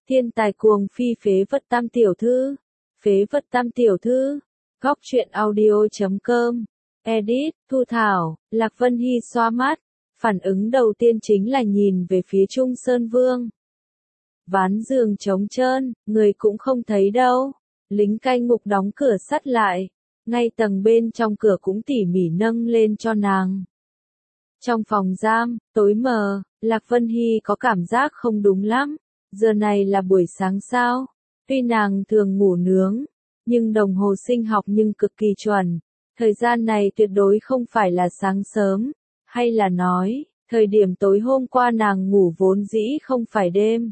Thiên tài cuồng phi phế vật tam tiểu thư. Phế vật tam tiểu thư. Góc truyện audio.com. Edit, Thu Thảo, Lạc Vân Hy xoa mắt. Phản ứng đầu tiên chính là nhìn về phía Trung Sơn Vương. Ván giường trống trơn, người cũng không thấy đâu. Lính canh ngục đóng cửa sắt lại. Ngay tầng bên trong cửa cũng tỉ mỉ nâng lên cho nàng. Trong phòng giam, tối mờ, Lạc Vân Hy có cảm giác không đúng lắm. Giờ này là buổi sáng sao? Tuy nàng thường ngủ nướng, nhưng đồng hồ sinh học nhưng cực kỳ chuẩn. Thời gian này tuyệt đối không phải là sáng sớm, hay là nói, thời điểm tối hôm qua nàng ngủ vốn dĩ không phải đêm.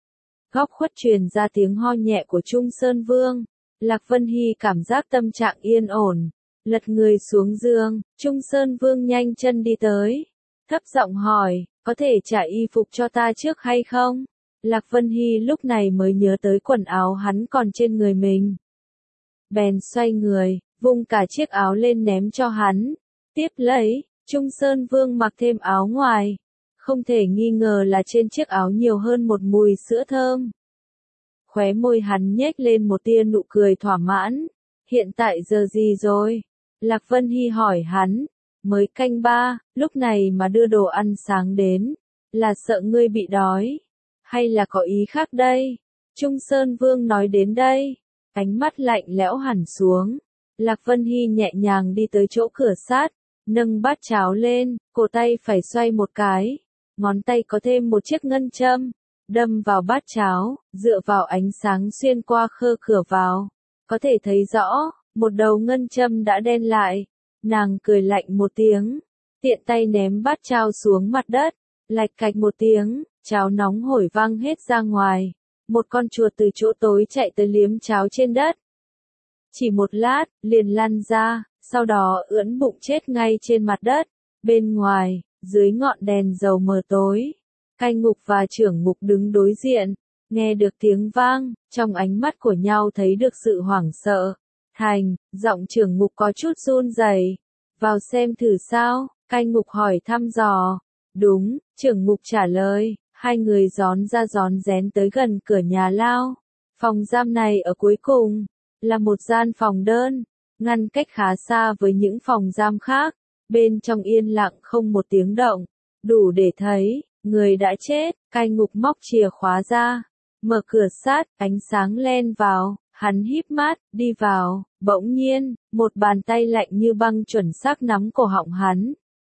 Góc khuất truyền ra tiếng ho nhẹ của Trung Sơn Vương. Lạc Vân Hy cảm giác tâm trạng yên ổn, lật người xuống giường, Trung Sơn Vương nhanh chân đi tới, thấp giọng hỏi, có thể trả y phục cho ta trước hay không? Lạc Vân Hy lúc này mới nhớ tới quần áo hắn còn trên người mình. Bèn xoay người, vung cả chiếc áo lên ném cho hắn, tiếp lấy, Trung Sơn Vương mặc thêm áo ngoài, không thể nghi ngờ là trên chiếc áo nhiều hơn một mùi sữa thơm. Khóe môi hắn nhếch lên một tia nụ cười thỏa mãn. Hiện tại giờ gì rồi? Lạc Vân Hy hỏi hắn. Mới canh 3, lúc này mà đưa đồ ăn sáng đến. Là sợ ngươi bị đói? Hay là có ý khác đây? Trung Sơn Vương nói đến đây. Ánh mắt lạnh lẽo hẳn xuống. Lạc Vân Hy nhẹ nhàng đi tới chỗ cửa sắt, nâng bát cháo lên, cổ tay phải xoay một cái. Ngón tay có thêm một chiếc ngân châm. Đâm vào bát cháo, dựa vào ánh sáng xuyên qua khe cửa vào. Có thể thấy rõ, một đầu ngân châm đã đen lại. Nàng cười lạnh một tiếng, tiện tay ném bát cháo xuống mặt đất. Lạch cạch một tiếng, cháo nóng hổi văng hết ra ngoài. Một con chuột từ chỗ tối chạy tới liếm cháo trên đất. Chỉ một lát, liền lăn ra, sau đó ưỡn bụng chết ngay trên mặt đất. Bên ngoài, dưới ngọn đèn dầu mờ tối. Canh ngục và trưởng ngục đứng đối diện, nghe được tiếng vang, trong ánh mắt của nhau thấy được sự hoảng sợ. Thành, giọng trưởng ngục có chút run rẩy. Vào xem thử sao? Canh ngục hỏi thăm dò. Đúng, trưởng ngục trả lời. Hai người rón ra rón rén tới gần cửa nhà lao. Phòng giam này ở cuối cùng, là một gian phòng đơn, ngăn cách khá xa với những phòng giam khác. Bên trong yên lặng không một tiếng động, đủ để thấy. Người đã chết, cai ngục móc chìa khóa ra, mở cửa sắt, ánh sáng len vào, hắn híp mắt, đi vào, bỗng nhiên, một bàn tay lạnh như băng chuẩn xác nắm cổ họng hắn.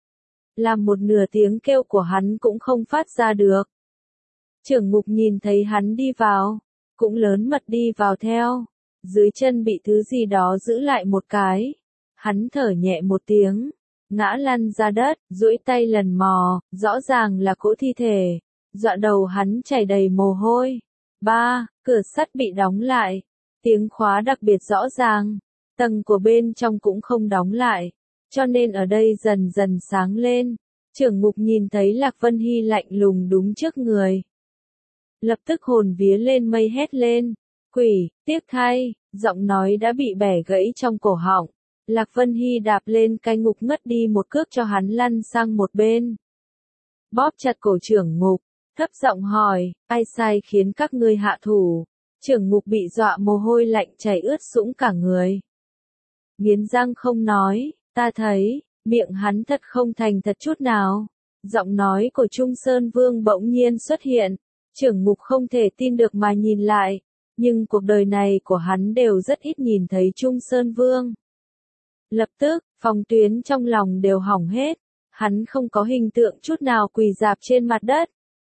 Làm một nửa tiếng kêu của hắn cũng không phát ra được. Trưởng ngục nhìn thấy hắn đi vào, cũng lớn mật đi vào theo, dưới chân bị thứ gì đó giữ lại một cái. Hắn thở nhẹ một tiếng. Ngã lăn ra đất, duỗi tay lần mò, rõ ràng là cỗ thi thể. Dọa đầu hắn chảy đầy mồ hôi. Cửa sắt bị đóng lại. Tiếng khóa đặc biệt rõ ràng. Tầng của bên trong cũng không đóng lại. Cho nên ở đây dần dần sáng lên. Trưởng ngục nhìn thấy Lạc Vân Hy lạnh lùng đúng trước người. Lập tức hồn vía lên mây hét lên. Quỷ, tiếc thay, giọng nói đã bị bẻ gãy trong cổ họng. Lạc Vân Hy đạp lên cai ngục ngất đi một cước cho hắn lăn sang một bên. Bóp chặt cổ trưởng ngục, thấp giọng hỏi, ai sai khiến các ngươi hạ thủ? Trưởng ngục bị dọa mồ hôi lạnh chảy ướt sũng cả người. Nghiến răng không nói, ta thấy, miệng hắn thật không thành thật chút nào. Giọng nói của Trung Sơn Vương bỗng nhiên xuất hiện, trưởng ngục không thể tin được mà nhìn lại, nhưng cuộc đời này của hắn đều rất ít nhìn thấy Trung Sơn Vương. Lập tức, phòng tuyến trong lòng đều hỏng hết, hắn không có hình tượng chút nào quỳ rạp trên mặt đất.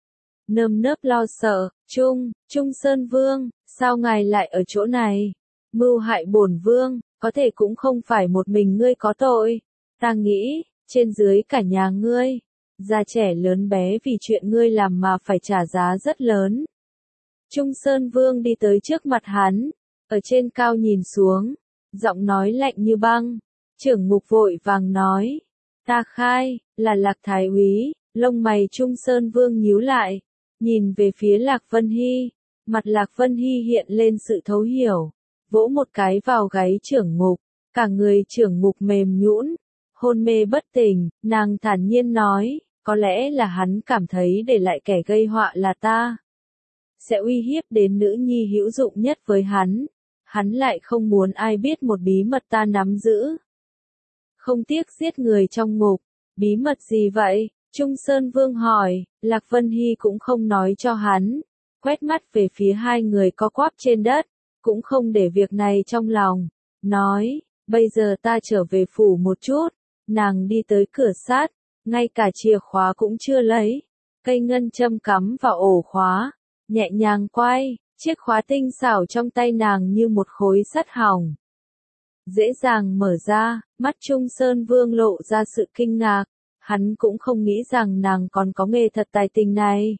Nơm nớp lo sợ, Trung Sơn Vương, sao ngài lại ở chỗ này? Mưu hại bổn vương, có thể cũng không phải một mình ngươi có tội. Ta nghĩ, trên dưới cả nhà ngươi, già trẻ lớn bé vì chuyện ngươi làm mà phải trả giá rất lớn. Trung Sơn Vương đi tới trước mặt hắn, ở trên cao nhìn xuống, giọng nói lạnh như băng. Trưởng ngục vội vàng nói, ta khai, là Lạc Thái úy. Lông mày Trung Sơn Vương nhíu lại, nhìn về phía Lạc Vân Hy, mặt Lạc Vân Hy hiện lên sự thấu hiểu, vỗ một cái vào gáy trưởng ngục, cả người trưởng ngục mềm nhũn, hôn mê bất tỉnh. Nàng thản nhiên nói, có lẽ là hắn cảm thấy để lại kẻ gây họa là ta. sẽ uy hiếp đến nữ nhi hữu dụng nhất với hắn. Hắn lại không muốn ai biết một bí mật ta nắm giữ. Không tiếc giết người trong ngục. Bí mật gì vậy? Trung Sơn Vương hỏi. Lạc Vân Hy cũng không nói cho hắn. Quét mắt về phía hai người co quắp trên đất. Cũng không để việc này trong lòng. Nói, bây giờ ta trở về phủ một chút. Nàng đi tới cửa sát. Ngay cả chìa khóa cũng chưa lấy. Cây ngân châm cắm vào ổ khóa. Nhẹ nhàng quay. Chiếc khóa tinh xảo trong tay nàng như một khối sắt hỏng. Dễ dàng mở ra, mắt Trung Sơn Vương lộ ra sự kinh ngạc. Hắn cũng không nghĩ rằng nàng còn có nghề thật tài tình này.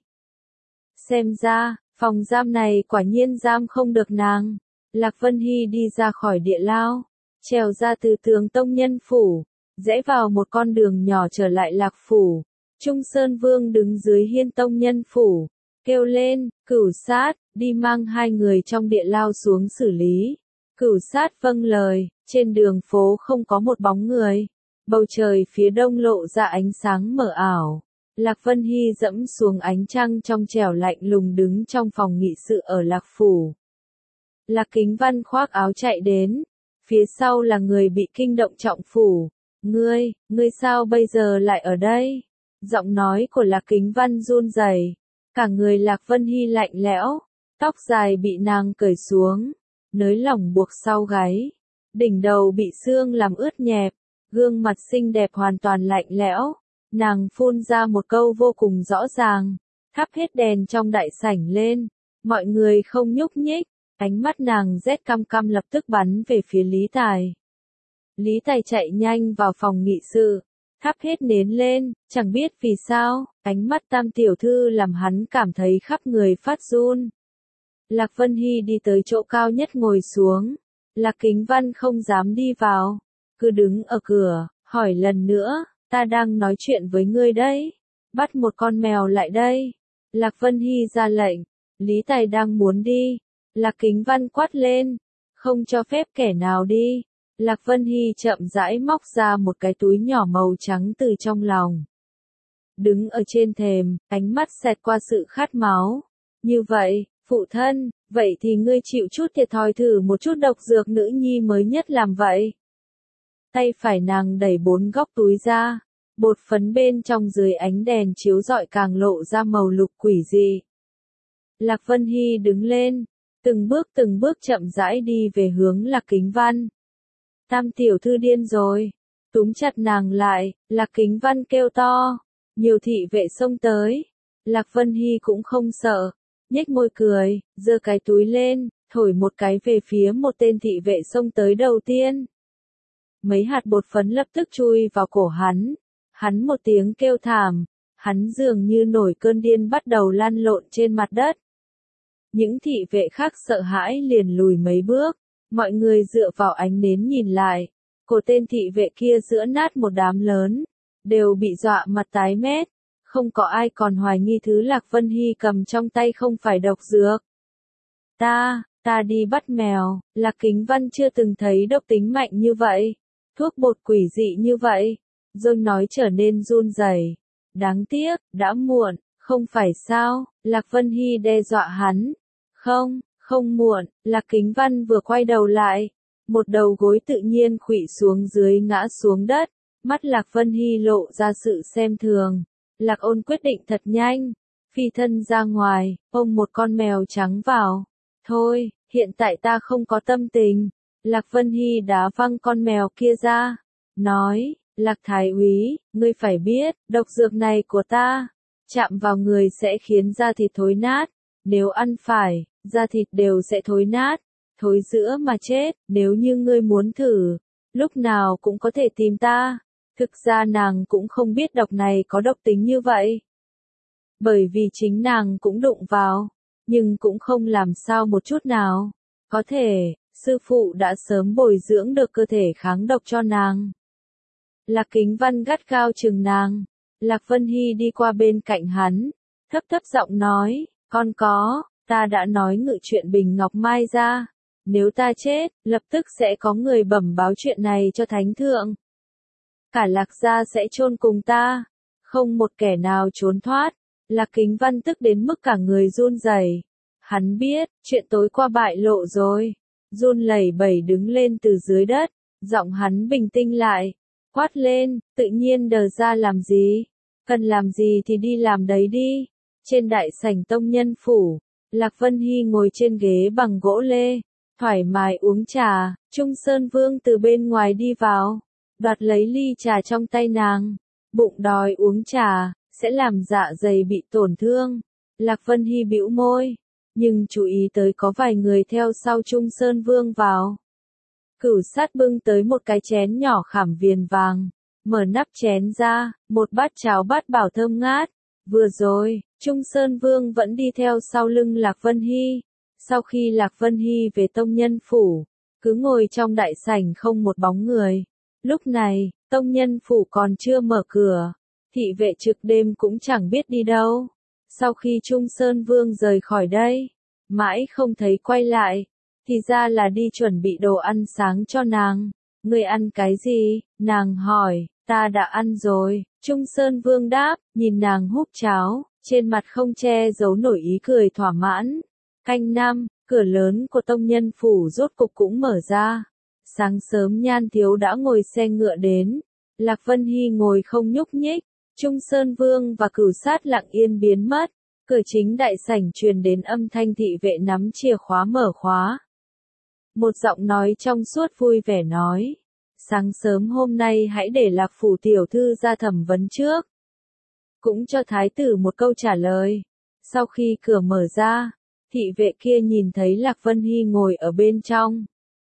Xem ra, phòng giam này quả nhiên giam không được nàng. Lạc Vân Hy đi ra khỏi địa lao, trèo ra từ tường tông nhân phủ, rẽ vào một con đường nhỏ trở lại Lạc phủ. Trung Sơn Vương đứng dưới hiên tông nhân phủ, kêu lên, Cửu Sát, đi mang hai người trong địa lao xuống xử lý. Cửu Sát vâng lời, trên đường phố không có một bóng người. Bầu trời phía đông lộ ra ánh sáng mờ ảo. Lạc Vân Hy dẫm xuống ánh trăng trong trẻo lạnh lùng đứng trong phòng nghị sự ở Lạc phủ. Lạc Kính Văn khoác áo chạy đến. Phía sau là người bị kinh động trọng phủ. Ngươi sao bây giờ lại ở đây? Giọng nói của Lạc Kính Văn run rẩy. Cả người Lạc Vân Hy lạnh lẽo. Tóc dài bị nàng cởi xuống. Nới lỏng buộc sau gáy. Đỉnh đầu bị sương làm ướt nhẹp. Gương mặt xinh đẹp hoàn toàn lạnh lẽo. Nàng phun ra một câu vô cùng rõ ràng. Thắp hết đèn trong đại sảnh lên. Mọi người không nhúc nhích. Ánh mắt nàng rét căm căm lập tức bắn về phía Lý Tài. Lý Tài chạy nhanh vào phòng nghị sự. Thắp hết nến lên, chẳng biết vì sao, ánh mắt Tam tiểu thư làm hắn cảm thấy khắp người phát run. Lạc Vân Hy đi tới chỗ cao nhất ngồi xuống. Lạc Kính Văn không dám đi vào, cứ đứng ở cửa, hỏi lần nữa, ta đang nói chuyện với ngươi đấy. Bắt một con mèo lại đây. Lạc Vân Hy ra lệnh. Lý Tài đang muốn đi. Lạc Kính Văn quát lên, không cho phép kẻ nào đi. Lạc Vân Hy chậm rãi móc ra một cái túi nhỏ màu trắng từ trong lòng. Đứng ở trên thềm, ánh mắt xẹt qua sự khát máu. Như vậy, phụ thân, vậy thì ngươi chịu chút thiệt thòi thử một chút độc dược nữ nhi mới nhất làm vậy. Tay phải nàng đẩy 4 góc túi ra. Bột phấn bên trong dưới ánh đèn chiếu rọi càng lộ ra màu lục quỷ dị. Lạc Vân Hy đứng lên. Từng bước chậm rãi đi về hướng Lạc Kính Văn. Tam tiểu thư điên rồi. Túm chặt nàng lại, Lạc Kính Văn kêu to. Nhiều thị vệ xông tới. Lạc Vân Hy cũng không sợ. Nhếch môi cười, giơ cái túi lên, thổi một cái về phía một tên thị vệ xông tới đầu tiên. Mấy hạt bột phấn lập tức chui vào cổ hắn. Hắn một tiếng kêu thảm. Hắn dường như nổi cơn điên bắt đầu lăn lộn trên mặt đất. Những thị vệ khác sợ hãi liền lùi mấy bước. Mọi người dựa vào ánh nến nhìn lại. Cổ tên thị vệ kia giữa nát một đám lớn. Đều bị dọa mặt tái mét. Không có ai còn hoài nghi thứ Lạc Vân Hy cầm trong tay không phải độc dược. Ta đi bắt mèo. Lạc Kính Văn chưa từng thấy độc tính mạnh như vậy. Thuốc bột quỷ dị như vậy. Rồi nói trở nên run rẩy. Đáng tiếc, đã muộn, không phải sao? Lạc Vân Hy đe dọa hắn. Không muộn. Lạc Kính Văn vừa quay đầu lại. Một đầu gối tự nhiên khuỵu xuống dưới ngã xuống đất. Mắt Lạc Vân Hy lộ ra sự xem thường. Lạc Ôn quyết định thật nhanh. Phi thân ra ngoài, ôm một con mèo trắng vào. Thôi, hiện tại ta không có tâm tình. Lạc Vân Hy đá văng con mèo kia ra. Nói, Lạc Thái úy, ngươi phải biết, độc dược này của ta. Chạm vào người sẽ khiến da thịt thối nát. Nếu ăn phải, da thịt đều sẽ thối nát. Thối giữa mà chết, nếu như ngươi muốn thử. Lúc nào cũng có thể tìm ta. Thực ra nàng cũng không biết độc này có độc tính như vậy. Bởi vì chính nàng cũng đụng vào. Nhưng cũng không làm sao một chút nào. Có thể, sư phụ đã sớm bồi dưỡng được cơ thể kháng độc cho nàng. Lạc Kính Văn gắt gao chừng nàng. Lạc Vân Hy đi qua bên cạnh hắn. Thấp thấp giọng nói, ta đã nói ngự chuyện Bình Ngọc Mai ra. Nếu ta chết, lập tức sẽ có người bẩm báo chuyện này cho Thánh Thượng. Cả Lạc gia sẽ chôn cùng ta. Không một kẻ nào trốn thoát. Lạc Kính Văn tức đến mức cả người run rẩy. Hắn biết, chuyện tối qua bại lộ rồi. Run lẩy bẩy đứng lên từ dưới đất, giọng hắn bình tĩnh lại, quát lên, tự nhiên đờ ra làm gì? Cần làm gì thì đi làm đấy đi. Trên đại sảnh tông nhân phủ, Lạc Vân Hy ngồi trên ghế bằng gỗ lê, thoải mái uống trà. Trung Sơn Vương từ bên ngoài đi vào, đoạt lấy ly trà trong tay nàng. Bụng đói uống trà, sẽ làm dạ dày bị tổn thương. Lạc Vân Hy bĩu môi, nhưng chú ý tới có vài người theo sau Trung Sơn Vương vào. Cửu Sát bưng tới một cái chén nhỏ khảm viền vàng, mở nắp chén ra, một bát cháo bát bảo thơm ngát. Vừa rồi, Trung Sơn Vương vẫn đi theo sau lưng Lạc Vân Hy. Sau khi Lạc Vân Hy về tông nhân phủ, cứ ngồi trong đại sảnh không một bóng người. Lúc này, tông nhân phủ còn chưa mở cửa, thị vệ trực đêm cũng chẳng biết đi đâu. Sau khi Trung Sơn Vương rời khỏi đây, mãi không thấy quay lại, thì ra là đi chuẩn bị đồ ăn sáng cho nàng. Ngươi ăn cái gì? Nàng hỏi. Ta đã ăn rồi. Trung Sơn Vương đáp, nhìn nàng húp cháo, trên mặt không che giấu nổi ý cười thỏa mãn. Canh năm, cửa lớn của tông nhân phủ rốt cục cũng mở ra. Sáng sớm Nhan Thiếu đã ngồi xe ngựa đến. Lạc Vân Hy ngồi không nhúc nhích. Trung Sơn Vương và Cửu Sát lặng yên biến mất. Cửa chính đại sảnh truyền đến âm thanh thị vệ nắm chìa khóa mở khóa. Một giọng nói trong suốt vui vẻ nói. Sáng sớm hôm nay hãy để Lạc phủ tiểu thư ra thẩm vấn trước. Cũng cho thái tử một câu trả lời. Sau khi cửa mở ra, thị vệ kia nhìn thấy Lạc Vân Hy ngồi ở bên trong.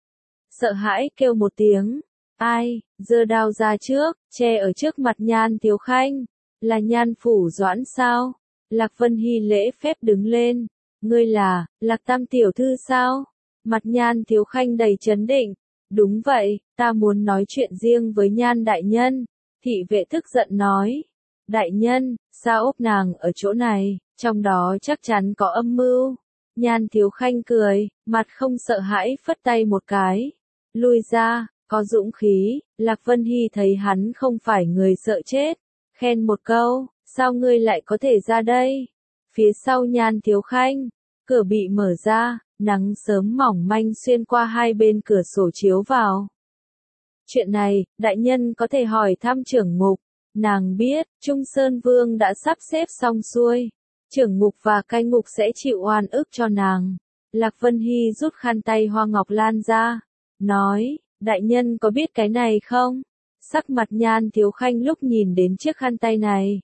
Sợ hãi kêu một tiếng. Ai, giơ đao ra trước, che ở trước mặt Nhan Thiếu Khanh. Là Nhan phủ Doãn sao? Lạc Vân Hy lễ phép đứng lên. Ngươi là, Lạc tam tiểu thư sao? Mặt Nhan Thiếu Khanh đầy chấn định. Đúng vậy, ta muốn nói chuyện riêng với Nhan đại nhân. Thị vệ tức giận nói. Đại nhân, sao ốp nàng ở chỗ này, trong đó chắc chắn có âm mưu. Nhan Thiếu Khanh cười, mặt không sợ hãi phất tay một cái. Lui ra, có dũng khí. Lạc Vân Hy thấy hắn không phải người sợ chết. Khen một câu, sao ngươi lại có thể ra đây? Phía sau Nhan Thiếu Khanh, cửa bị mở ra. Nắng sớm mỏng manh xuyên qua hai bên cửa sổ chiếu vào. Chuyện này, đại nhân có thể hỏi thăm trưởng ngục. Nàng biết, Trung Sơn Vương đã sắp xếp xong xuôi. Trưởng ngục và cai ngục sẽ chịu oan ức cho nàng. Lạc Vân Hy rút khăn tay hoa ngọc lan ra. Nói, đại nhân có biết cái này không? Sắc mặt Nhan Thiếu Khanh lúc nhìn đến chiếc khăn tay này.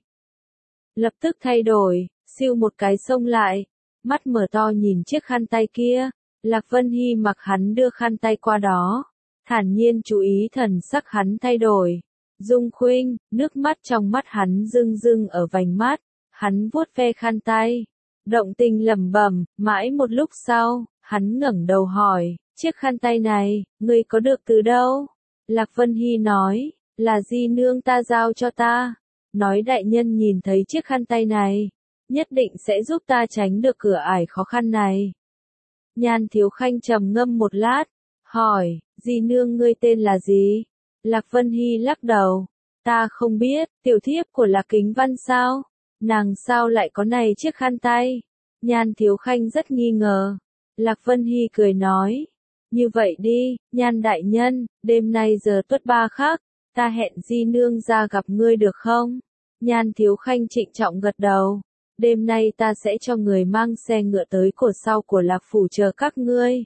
Lập tức thay đổi, siêu một cái xông lại. Mắt mở to nhìn chiếc khăn tay kia. Lạc Vân Hy mặc hắn đưa khăn tay qua đó. Thản nhiên chú ý thần sắc hắn thay đổi. Dung Khuynh, nước mắt trong mắt hắn rưng rưng ở vành mắt. Hắn vuốt ve khăn tay. Động tình lẩm bẩm, mãi một lúc sau, hắn ngẩng đầu hỏi, chiếc khăn tay này, ngươi có được từ đâu? Lạc Vân Hy nói, là di nương ta giao cho ta. Nói đại nhân nhìn thấy chiếc khăn tay này, nhất định sẽ giúp ta tránh được cửa ải khó khăn này. Nhan Thiếu Khanh trầm ngâm một lát, hỏi, di nương ngươi tên là gì? Lạc Vân Hy lắc đầu, ta không biết, tiểu thiếp của Lạc Kính Văn sao? Nàng sao lại có này chiếc khăn tay? Nhan Thiếu Khanh rất nghi ngờ. Lạc Vân Hy cười nói, như vậy đi, Nhan đại nhân, đêm nay giờ tuất 3 khắc, ta hẹn di nương ra gặp ngươi được không? Nhan Thiếu Khanh trịnh trọng gật đầu. Đêm nay ta sẽ cho người mang xe ngựa tới cột sau của Lạc phủ chờ các ngươi.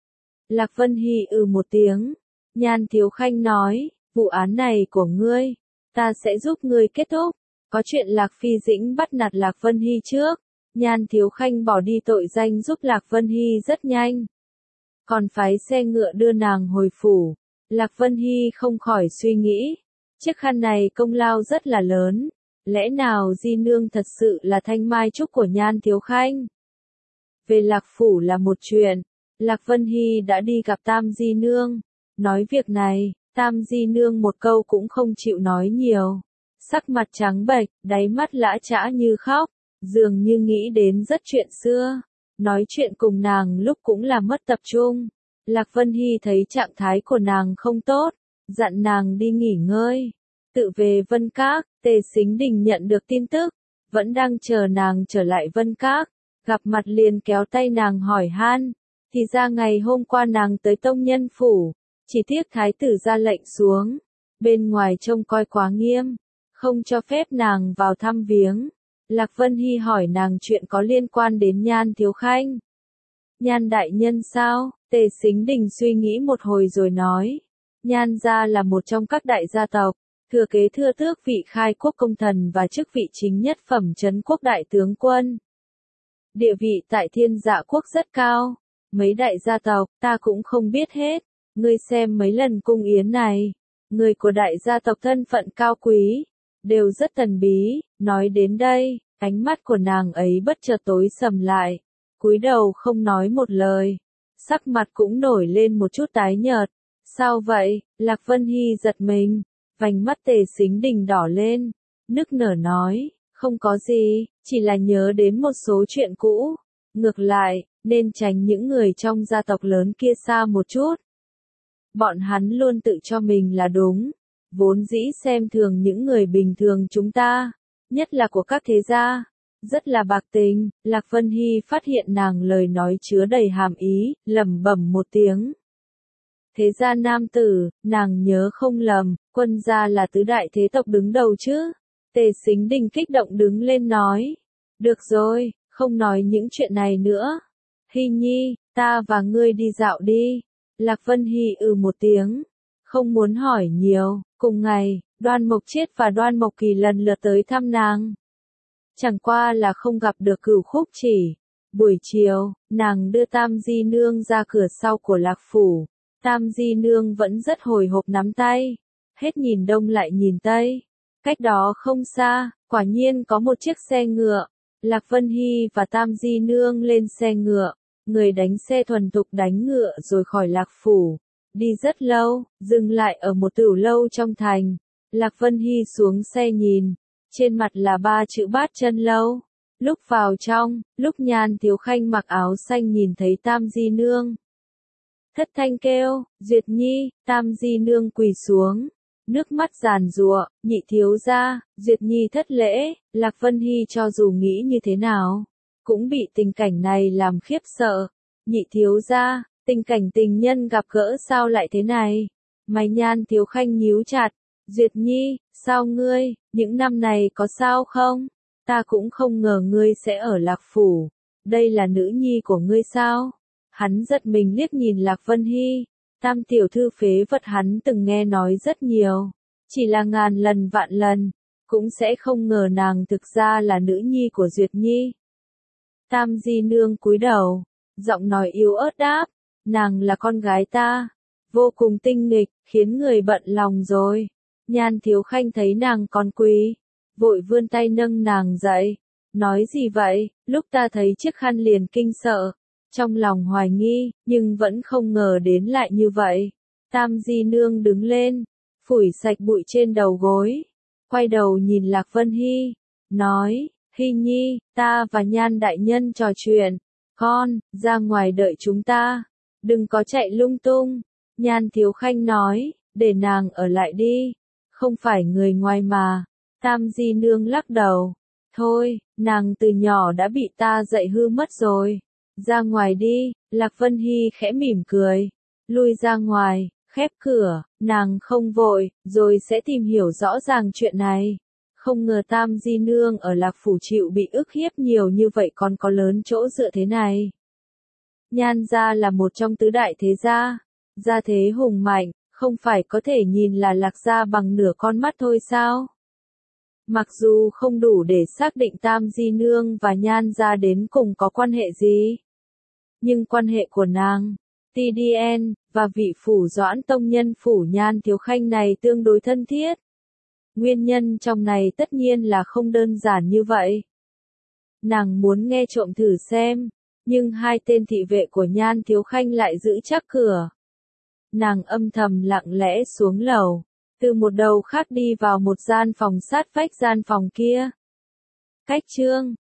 Lạc Vân Hy một tiếng. Nhan Thiếu Khanh nói, vụ án này của ngươi, ta sẽ giúp ngươi kết thúc. Có chuyện Lạc Phi Dĩnh bắt nạt Lạc Vân Hy trước. Nhan Thiếu Khanh bỏ đi tội danh giúp Lạc Vân Hy rất nhanh. Còn phái xe ngựa đưa nàng hồi phủ. Lạc Vân Hy không khỏi suy nghĩ. Chiếc khăn này công lao rất là lớn. Lẽ nào di nương thật sự là thanh mai trúc của Nhan Thiếu Khanh? Về Lạc phủ là một chuyện. Lạc Vân Hy đã đi gặp Tam di nương. Nói việc này, Tam di nương một câu cũng không chịu nói nhiều. Sắc mặt trắng bệch, đáy mắt lã chã như khóc, dường như nghĩ đến rất chuyện xưa. Nói chuyện cùng nàng lúc cũng là mất tập trung. Lạc Vân Hy thấy trạng thái của nàng không tốt, dặn nàng đi nghỉ ngơi. Tự về Vân Các, Tề Sính Đình nhận được tin tức, vẫn đang chờ nàng trở lại Vân Các. gặp mặt liền kéo tay nàng hỏi han, thì ra ngày hôm qua nàng tới tông nhân phủ, chỉ tiếc thái tử ra lệnh xuống, bên ngoài trông coi quá nghiêm, không cho phép nàng vào thăm viếng. Lạc Vân Hy hỏi nàng chuyện có liên quan đến Nhan Thiếu Khanh. Nhan đại nhân sao? Tề Sính Đình suy nghĩ một hồi rồi nói, Nhan gia là một trong các đại gia tộc, thừa kế thưa tước vị khai quốc công thần và chức vị chính nhất phẩm trấn quốc đại tướng quân. Địa vị tại Thiên Dạ quốc rất cao, mấy đại gia tộc ta cũng không biết hết, ngươi xem mấy lần cung yến này, người của đại gia tộc thân phận cao quý, đều rất thần bí. Nói đến đây, ánh mắt của nàng ấy bất chợt tối sầm lại, cúi đầu không nói một lời, sắc mặt cũng nổi lên một chút tái nhợt. Sao vậy? Lạc Vân Hy giật mình, vành mắt Tề Sính Đình đỏ lên, nức nở nói, không có gì, chỉ là nhớ đến một số chuyện cũ. Ngược lại, nên tránh những người trong gia tộc lớn kia xa một chút. Bọn hắn luôn tự cho mình là đúng, vốn dĩ xem thường những người bình thường chúng ta, nhất là của các thế gia, rất là bạc tình. Lạc Vân Hy phát hiện nàng lời nói chứa đầy hàm ý, lẩm bẩm một tiếng. Thế gia nam tử, nàng nhớ không lầm, Quân gia là tứ đại thế tộc đứng đầu chứ? Tề Sính Đình kích động đứng lên nói. Được rồi, không nói những chuyện này nữa. Hy Nhi, ta và ngươi đi dạo đi. Lạc Vân Hy một tiếng, không muốn hỏi nhiều. Cùng ngày, Đoan Mộc Chiết và Đoan Mộc Kỳ lần lượt tới thăm nàng. Chẳng qua là không gặp được Cửu Khúc Chỉ. Buổi chiều, nàng đưa Tam Di Nương ra cửa sau của Lạc Phủ. Tam Di Nương vẫn rất hồi hộp nắm tay, hết nhìn đông lại nhìn tây. Cách đó không xa, quả nhiên có một chiếc xe ngựa. Lạc Vân Hy và Tam Di Nương lên xe ngựa, người đánh xe thuần thục đánh ngựa rồi khỏi Lạc Phủ. Đi rất lâu, dừng lại ở một tửu lâu trong thành. Lạc Vân Hy xuống xe nhìn, trên mặt là 3 chữ Bát Chân Lâu. Lúc vào trong, lúc Nhan Thiếu Khanh mặc áo xanh nhìn thấy Tam Di Nương, thất thanh kêu, Duyệt Nhi. Tam Di Nương quỳ xuống, nước mắt giàn giụa, nhị thiếu gia, Duyệt Nhi thất lễ. Lạc Vân Hy cho dù nghĩ như thế nào, cũng bị tình cảnh này làm khiếp sợ. Nhị thiếu gia, tình cảnh tình nhân gặp gỡ sao lại thế này? Mày Nhan Thiếu Khanh nhíu chặt, Duyệt Nhi, sao ngươi, những năm này có sao không? Ta cũng không ngờ ngươi sẽ ở Lạc Phủ, đây là nữ nhi của ngươi sao? Hắn giật mình liếc nhìn Lạc Vân Hy, Tam tiểu thư phế vật hắn từng nghe nói rất nhiều, chỉ là ngàn lần vạn lần, cũng sẽ không ngờ nàng thực ra là nữ nhi của Duyệt Nhi. Tam Di Nương cúi đầu, giọng nói yếu ớt đáp, nàng là con gái ta, vô cùng tinh nghịch, khiến người bận lòng rồi. Nhan Thiếu Khanh thấy nàng còn quỳ, vội vươn tay nâng nàng dậy, nói gì vậy? Lúc ta thấy chiếc khăn liền kinh sợ, trong lòng hoài nghi, nhưng vẫn không ngờ đến lại như vậy. Tam Di Nương đứng lên, phủi sạch bụi trên đầu gối, quay đầu nhìn Lạc Vân Hy, nói, Hy Nhi, ta và Nhan đại nhân trò chuyện, con, ra ngoài đợi chúng ta, đừng có chạy lung tung. Nhan Thiếu Khanh nói, để nàng ở lại đi, không phải người ngoài mà. Tam Di Nương lắc đầu, thôi, nàng từ nhỏ đã bị ta dạy hư mất rồi. Ra ngoài đi. Lạc Vân Hy khẽ mỉm cười, lui ra ngoài, khép cửa. Nàng không vội, rồi sẽ tìm hiểu rõ ràng chuyện này. Không ngờ Tam Di Nương ở Lạc Phủ chịu bị ức hiếp nhiều như vậy còn có lớn chỗ dựa thế này. Nhan gia là một trong tứ đại thế gia, gia thế hùng mạnh, không phải có thể nhìn là Lạc gia bằng nửa con mắt thôi sao? Mặc dù không đủ để xác định Tam Di Nương và Nhan gia đến cùng có quan hệ gì, nhưng quan hệ của nàng, TDN, và vị phủ Doãn tông nhân phủ Nhan Thiếu Khanh này tương đối thân thiết. Nguyên nhân trong này tất nhiên là không đơn giản như vậy. Nàng muốn nghe trộm thử xem, nhưng hai tên thị vệ của Nhan Thiếu Khanh lại giữ chắc cửa. Nàng âm thầm lặng lẽ xuống lầu, từ một đầu khác đi vào một gian phòng sát vách gian phòng kia. Cách chương